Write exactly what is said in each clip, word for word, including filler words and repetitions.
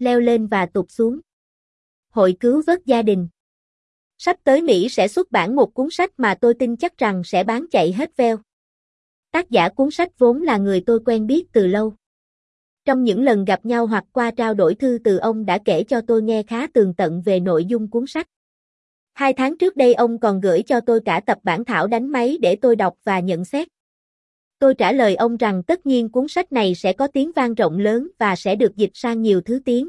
leo lên và tụt xuống. Hội cứu vớt gia đình. Sắp tới Mỹ sẽ xuất bản một cuốn sách mà tôi tin chắc rằng sẽ bán chạy hết veo. Tác giả cuốn sách vốn là người tôi quen biết từ lâu. Trong những lần gặp nhau hoặc qua trao đổi thư từ ông đã kể cho tôi nghe khá tường tận về nội dung cuốn sách. Hai tháng trước đây ông còn gửi cho tôi cả tập bản thảo đánh máy để tôi đọc và nhận xét. Tôi trả lời ông rằng tất nhiên cuốn sách này sẽ có tiếng vang rộng lớn và sẽ được dịch sang nhiều thứ tiếng.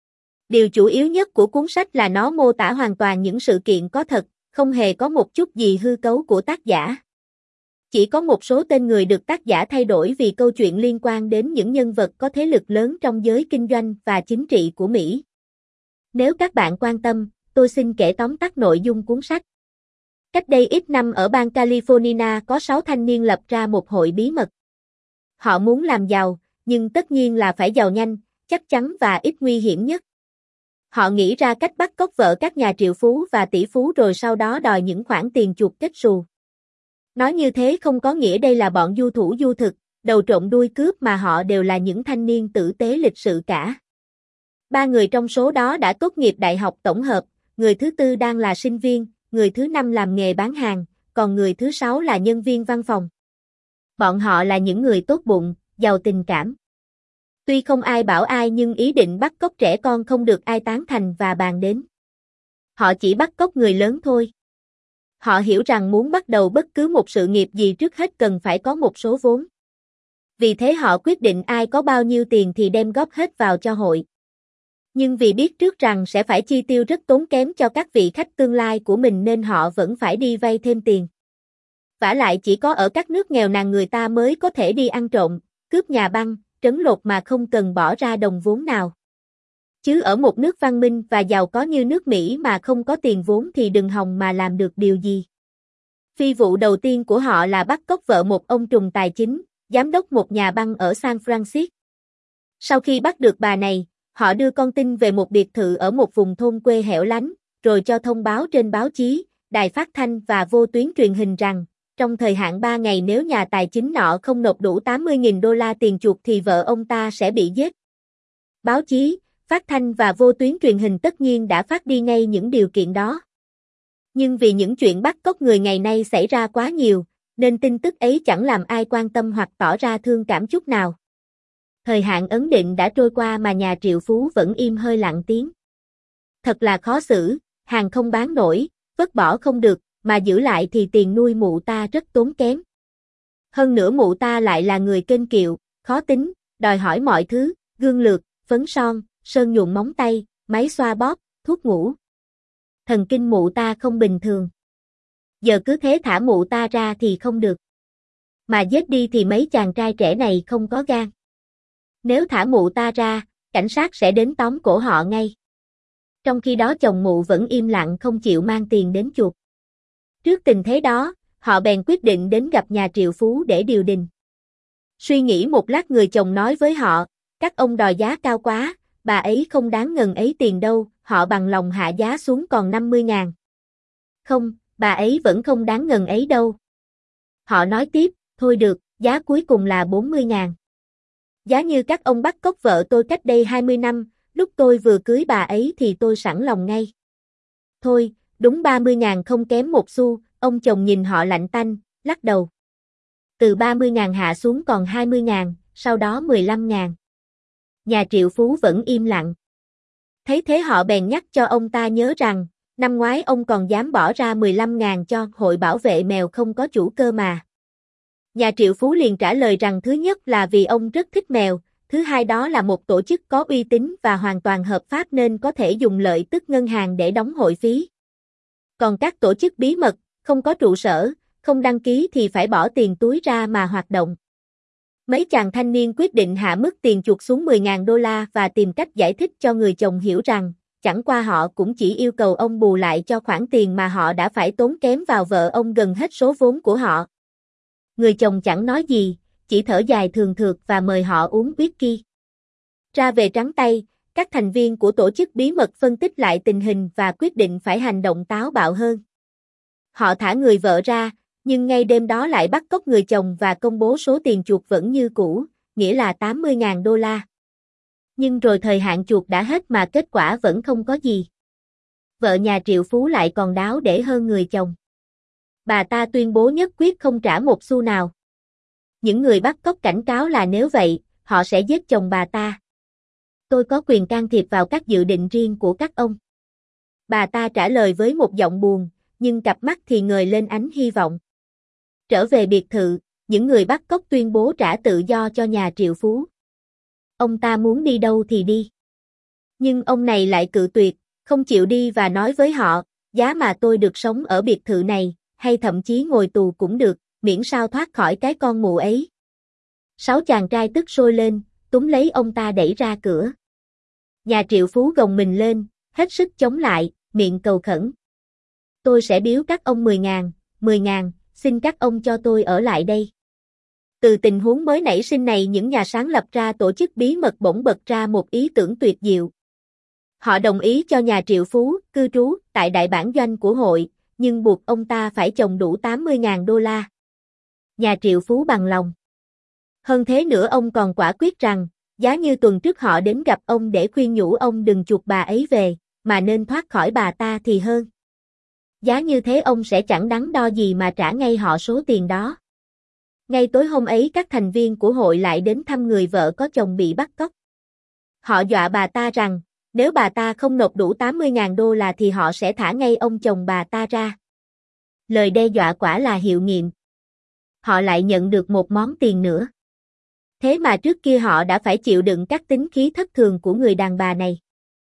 Điều chủ yếu nhất của cuốn sách là nó mô tả hoàn toàn những sự kiện có thật, không hề có một chút gì hư cấu của tác giả. Chỉ có một số tên người được tác giả thay đổi vì câu chuyện liên quan đến những nhân vật có thế lực lớn trong giới kinh doanh và chính trị của Mỹ. Nếu các bạn quan tâm, tôi xin kể tóm tắt nội dung cuốn sách. Cách đây ít năm ở bang California có sáu thanh niên lập ra một hội bí mật. Họ muốn làm giàu, nhưng tất nhiên là phải giàu nhanh, chắc chắn và ít nguy hiểm nhất. Họ nghĩ ra cách bắt cóc vợ các nhà triệu phú và tỷ phú rồi sau đó đòi những khoản tiền chuộc kết xù. Nói như thế không có nghĩa đây là bọn du thủ du thực, đầu trộm đuôi cướp mà họ đều là những thanh niên tử tế lịch sự cả. Ba người trong số đó đã tốt nghiệp đại học tổng hợp, người thứ tư đang là sinh viên, người thứ năm làm nghề bán hàng, còn người thứ sáu là nhân viên văn phòng. Bọn họ là những người tốt bụng, giàu tình cảm. Tuy không ai bảo ai nhưng ý định bắt cóc trẻ con không được ai tán thành và bàn đến. Họ chỉ bắt cóc người lớn thôi. Họ hiểu rằng muốn bắt đầu bất cứ một sự nghiệp gì trước hết cần phải có một số vốn. Vì thế họ quyết định ai có bao nhiêu tiền thì đem góp hết vào cho hội. Nhưng vì biết trước rằng sẽ phải chi tiêu rất tốn kém cho các vị khách tương lai của mình nên họ vẫn phải đi vay thêm tiền. Vả lại chỉ có ở các nước nghèo nàn người ta mới có thể đi ăn trộm, cướp nhà băng, trấn lột mà không cần bỏ ra đồng vốn nào. Chứ ở một nước văn minh và giàu có như nước Mỹ mà không có tiền vốn thì đừng hòng mà làm được điều gì. Phi vụ đầu tiên của họ là bắt cóc vợ một ông trùm tài chính, giám đốc một nhà băng ở San Francisco. Sau khi bắt được bà này, họ đưa con tin về một biệt thự ở một vùng thôn quê hẻo lánh, rồi cho thông báo trên báo chí, đài phát thanh và vô tuyến truyền hình rằng, trong thời hạn ba ngày nếu nhà tài chính nọ không nộp đủ tám mươi nghìn đô la tiền chuộc thì vợ ông ta sẽ bị giết. Báo chí, phát thanh và vô tuyến truyền hình tất nhiên đã phát đi ngay những điều kiện đó. Nhưng vì những chuyện bắt cóc người ngày nay xảy ra quá nhiều, nên tin tức ấy chẳng làm ai quan tâm hoặc tỏ ra thương cảm chút nào. Thời hạn ấn định đã trôi qua mà nhà triệu phú vẫn im hơi lặng tiếng. Thật là khó xử, hàng không bán nổi, vứt bỏ không được, mà giữ lại thì tiền nuôi mụ ta rất tốn kém. Hơn nữa mụ ta lại là người kênh kiệu, khó tính, đòi hỏi mọi thứ, gương lược, phấn son, sơn nhuộm móng tay, máy xoa bóp, thuốc ngủ. Thần kinh mụ ta không bình thường. Giờ cứ thế thả mụ ta ra thì không được. Mà giết đi thì mấy chàng trai trẻ này không có gan. Nếu thả mụ ta ra, cảnh sát sẽ đến tóm cổ họ ngay. Trong khi đó chồng mụ vẫn im lặng không chịu mang tiền đến chuộc. Trước tình thế đó, họ bèn quyết định đến gặp nhà triệu phú để điều đình. Suy nghĩ một lát người chồng nói với họ, các ông đòi giá cao quá, bà ấy không đáng ngần ấy tiền đâu, họ bằng lòng hạ giá xuống còn năm mươi ngàn. Không, bà ấy vẫn không đáng ngần ấy đâu. Họ nói tiếp, thôi được, giá cuối cùng là bốn mươi ngàn. Giá như các ông bắt cóc vợ tôi cách đây hai mươi năm, lúc tôi vừa cưới bà ấy thì tôi sẵn lòng ngay. Thôi, đúng ba mươi ngàn không kém một xu, ông chồng nhìn họ lạnh tanh, lắc đầu. Từ ba mươi ngàn hạ xuống còn hai mươi ngàn, sau đó mười lăm ngàn. Nhà triệu phú vẫn im lặng. Thấy thế họ bèn nhắc cho ông ta nhớ rằng, năm ngoái ông còn dám bỏ ra mười lăm ngàn cho hội bảo vệ mèo không có chủ cơ mà. Nhà triệu phú liền trả lời rằng thứ nhất là vì ông rất thích mèo, thứ hai đó là một tổ chức có uy tín và hoàn toàn hợp pháp nên có thể dùng lợi tức ngân hàng để đóng hội phí. Còn các tổ chức bí mật, không có trụ sở, không đăng ký thì phải bỏ tiền túi ra mà hoạt động. Mấy chàng thanh niên quyết định hạ mức tiền chuộc xuống mười ngàn đô la và tìm cách giải thích cho người chồng hiểu rằng, chẳng qua họ cũng chỉ yêu cầu ông bù lại cho khoản tiền mà họ đã phải tốn kém vào vợ ông gần hết số vốn của họ. Người chồng chẳng nói gì, chỉ thở dài thường thượt và mời họ uống whisky. Ra về trắng tay, các thành viên của tổ chức bí mật phân tích lại tình hình và quyết định phải hành động táo bạo hơn. Họ thả người vợ ra, nhưng ngay đêm đó lại bắt cóc người chồng và công bố số tiền chuộc vẫn như cũ, nghĩa là tám mươi ngàn đô la. Nhưng rồi thời hạn chuộc đã hết mà kết quả vẫn không có gì. Vợ nhà Triệu Phú lại còn đáo để hơn người chồng. Bà ta tuyên bố nhất quyết không trả một xu nào. Những người bắt cóc cảnh cáo là nếu vậy, họ sẽ giết chồng bà ta. Tôi có quyền can thiệp vào các dự định riêng của các ông. Bà ta trả lời với một giọng buồn, nhưng cặp mắt thì ngời lên ánh hy vọng. Trở về biệt thự, những người bắt cóc tuyên bố trả tự do cho nhà Triệu Phú. Ông ta muốn đi đâu thì đi. Nhưng ông này lại cự tuyệt, không chịu đi và nói với họ, giá mà tôi được sống ở biệt thự này, hay thậm chí ngồi tù cũng được, miễn sao thoát khỏi cái con mụ ấy. Sáu chàng trai tức sôi lên, túm lấy ông ta đẩy ra cửa. Nhà Triệu Phú gồng mình lên, hết sức chống lại, miệng cầu khẩn. Tôi sẽ biếu các ông mười ngàn, mười ngàn, xin các ông cho tôi ở lại đây. Từ tình huống mới nảy sinh này, những nhà sáng lập ra tổ chức bí mật bỗng bật ra một ý tưởng tuyệt diệu. Họ đồng ý cho nhà Triệu Phú cư trú tại đại bản doanh của hội, nhưng buộc ông ta phải chồng đủ tám mươi ngàn đô la. Nhà Triệu Phú bằng lòng. Hơn thế nữa, ông còn quả quyết rằng, giá như tuần trước họ đến gặp ông để khuyên nhủ ông đừng chuộc bà ấy về, mà nên thoát khỏi bà ta thì hơn. Giá như thế ông sẽ chẳng đắn đo gì mà trả ngay họ số tiền đó. Ngay tối hôm ấy, các thành viên của hội lại đến thăm người vợ có chồng bị bắt cóc. Họ dọa bà ta rằng, nếu bà ta không nộp đủ tám mươi ngàn đô la thì họ sẽ thả ngay ông chồng bà ta ra. Lời đe dọa quả là hiệu nghiệm. Họ lại nhận được một món tiền nữa. Thế mà trước kia họ đã phải chịu đựng các tính khí thất thường của người đàn bà này.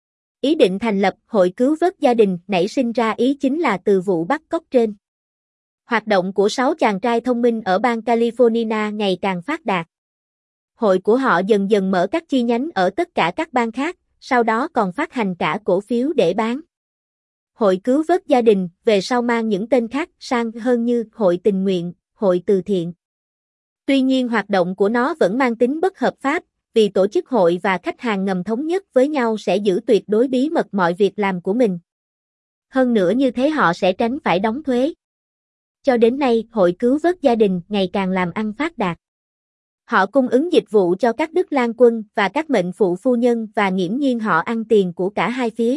Ý định thành lập hội cứu vớt gia đình nảy sinh ra ý chính là từ vụ bắt cóc trên. Hoạt động của sáu chàng trai thông minh ở bang California ngày càng phát đạt. Hội của họ dần dần mở các chi nhánh ở tất cả các bang khác, sau đó còn phát hành cả cổ phiếu để bán. Hội cứu vớt gia đình về sau mang những tên khác sang hơn như hội tình nguyện, hội từ thiện. Tuy nhiên hoạt động của nó vẫn mang tính bất hợp pháp, vì tổ chức hội và khách hàng ngầm thống nhất với nhau sẽ giữ tuyệt đối bí mật mọi việc làm của mình. Hơn nữa như thế họ sẽ tránh phải đóng thuế. Cho đến nay, hội cứu vớt gia đình ngày càng làm ăn phát đạt. Họ cung ứng dịch vụ cho các đức lang quân và các mệnh phụ phu nhân và nghiễm nhiên họ ăn tiền của cả hai phía.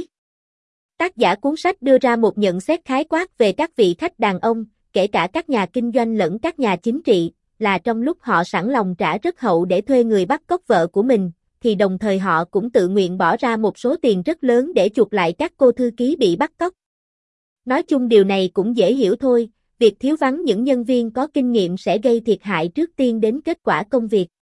Tác giả cuốn sách đưa ra một nhận xét khái quát về các vị khách đàn ông, kể cả các nhà kinh doanh lẫn các nhà chính trị, là trong lúc họ sẵn lòng trả rất hậu để thuê người bắt cóc vợ của mình, thì đồng thời họ cũng tự nguyện bỏ ra một số tiền rất lớn để chuộc lại các cô thư ký bị bắt cóc. Nói chung điều này cũng dễ hiểu thôi, việc thiếu vắng những nhân viên có kinh nghiệm sẽ gây thiệt hại trước tiên đến kết quả công việc.